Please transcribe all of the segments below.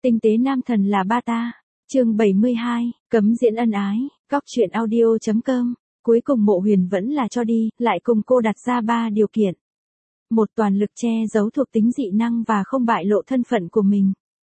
Tinh tế nam thần là ba ta. Chương 72, cấm diễn ân ái, Cóc truyện audio.com. Cuối cùng Mộ Huyền vẫn là cho đi, lại cùng cô đặt ra 3 điều kiện. Một, toàn lực che giấu thuộc tính dị năng và không bại lộ thân phận của mình.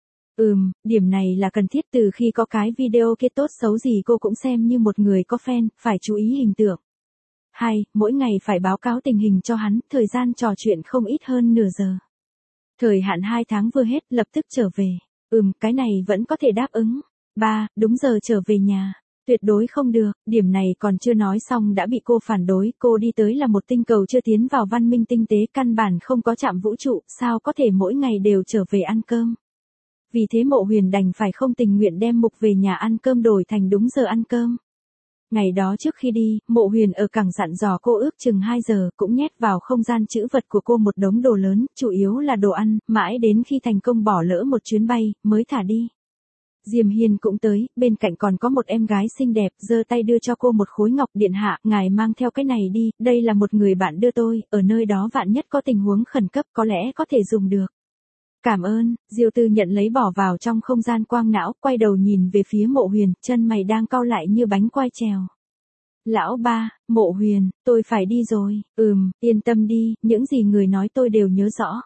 Điểm này là cần thiết, từ khi có cái video kia tốt xấu gì cô cũng xem như một người có fan, phải chú ý hình tượng. 2, mỗi ngày phải báo cáo tình hình cho hắn, thời gian trò chuyện không ít hơn nửa giờ. Thời hạn 2 tháng vừa hết, lập tức trở về. Cái này vẫn có thể đáp ứng. 3, đúng giờ trở về nhà. Tuyệt đối không được, điểm này còn chưa nói xong đã bị cô phản đối, cô đi tới là một tinh cầu chưa tiến vào văn minh tinh tế, căn bản không có trạm vũ trụ, sao có thể mỗi ngày đều trở về ăn cơm. Vì thế Mộ Huyền đành phải không tình nguyện đem Mục về nhà ăn cơm đổi thành đúng giờ ăn cơm. Ngày đó trước khi đi, Mộ Huyền ở cảng dặn dò cô ước chừng 2 giờ, cũng nhét vào không gian trữ vật của cô một đống đồ lớn, chủ yếu là đồ ăn, mãi đến khi thành công bỏ lỡ một chuyến bay, mới thả đi. Diêm Hiên cũng tới, bên cạnh còn có một em gái xinh đẹp, giơ tay đưa cho cô một khối ngọc. Điện hạ, ngài mang theo cái này đi, đây là một người bạn đưa tôi, ở nơi đó vạn nhất có tình huống khẩn cấp có lẽ có thể dùng được. Cảm ơn. Diêu Tư nhận lấy bỏ vào trong không gian quang não, quay đầu nhìn về phía Mộ Huyền, chân mày đang cau lại như bánh quai trèo. Lão ba, Mộ Huyền, tôi phải đi rồi. Yên tâm đi, những gì người nói tôi đều nhớ rõ.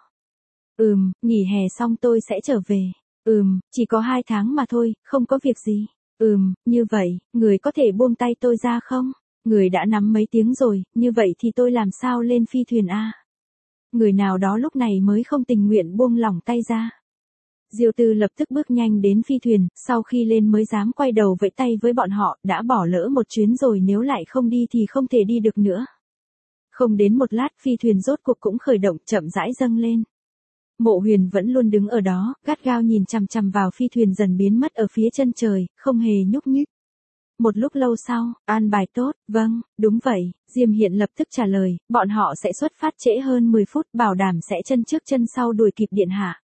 Nghỉ hè xong tôi sẽ trở về. Chỉ có 2 tháng mà thôi, không có việc gì. Như vậy, người có thể buông tay tôi ra không? Người đã nắm mấy tiếng rồi, như vậy thì tôi làm sao lên phi thuyền a? Người nào đó lúc này mới không tình nguyện buông lỏng tay ra. Diêu Tư lập tức bước nhanh đến phi thuyền, sau khi lên mới dám quay đầu vẫy tay với bọn họ, đã bỏ lỡ một chuyến rồi, nếu lại không đi thì không thể đi được nữa. Không đến một lát phi thuyền rốt cuộc cũng khởi động, chậm rãi dâng lên. Mộ Huyền vẫn luôn đứng ở đó, gắt gao nhìn chằm chằm vào phi thuyền dần biến mất ở phía chân trời, không hề nhúc nhích. Một lúc lâu sau, an bài tốt, vâng, đúng vậy, Diêm Hiện lập tức trả lời, bọn họ sẽ xuất phát trễ hơn 10 phút, bảo đảm sẽ chân trước chân sau đuổi kịp điện hạ.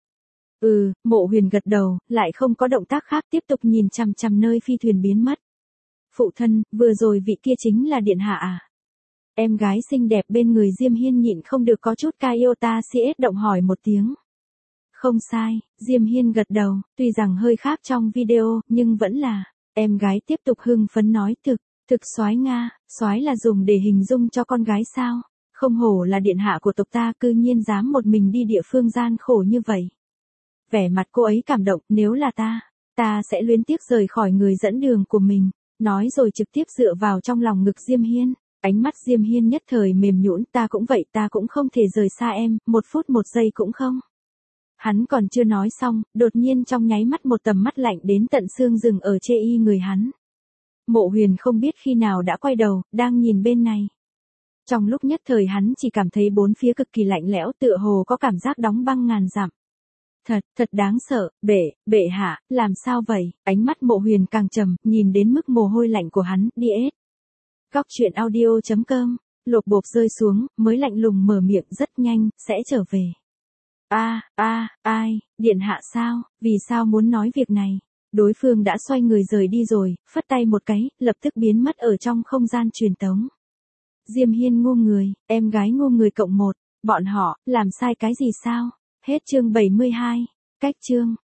Mộ Huyền gật đầu, lại không có động tác khác, tiếp tục nhìn chằm chằm nơi phi thuyền biến mất. Phụ thân, vừa rồi vị kia chính là điện hạ à? Em gái xinh đẹp bên người Diêm Hiên nhịn không được có chút Iota CS động hỏi một tiếng. Không sai, Diêm Hiên gật đầu, tuy rằng hơi khác trong video, nhưng vẫn là. Em gái tiếp tục hưng phấn nói, thực soái Nga, soái là dùng để hình dung cho con gái sao? Không hổ là điện hạ của tộc ta, cư nhiên dám một mình đi địa phương gian khổ như vậy. Vẻ mặt cô ấy cảm động, nếu là ta sẽ luyến tiếc rời khỏi người dẫn đường của mình, nói rồi trực tiếp dựa vào trong lòng ngực Diêm Hiên. Ánh mắt Diêm Hiên nhất thời mềm nhũn, ta cũng vậy, ta cũng không thể rời xa em, 1 phút 1 giây cũng không. Hắn còn chưa nói xong, đột nhiên trong nháy mắt một tầm mắt lạnh đến tận xương dừng ở chê y người hắn. Mộ Huyền không biết khi nào đã quay đầu, đang nhìn bên này. Trong lúc nhất thời hắn chỉ cảm thấy bốn phía cực kỳ lạnh lẽo, tựa hồ có cảm giác đóng băng ngàn dặm. Thật đáng sợ, bệ hạ, làm sao vậy? Ánh mắt Mộ Huyền càng trầm, nhìn đến mức mồ hôi lạnh của hắn, DS. Cóc truyện audio.com, lột bộp rơi xuống, mới lạnh lùng mở miệng, rất nhanh, sẽ trở về. Ai, điện hạ sao, vì sao muốn nói việc này? Đối phương đã xoay người rời đi rồi, phất tay một cái, lập tức biến mất ở trong không gian truyền tống. Diêm Hiên ngu người, em gái ngu người cộng 1, bọn họ, làm sai cái gì sao? Hết chương 72, cách chương.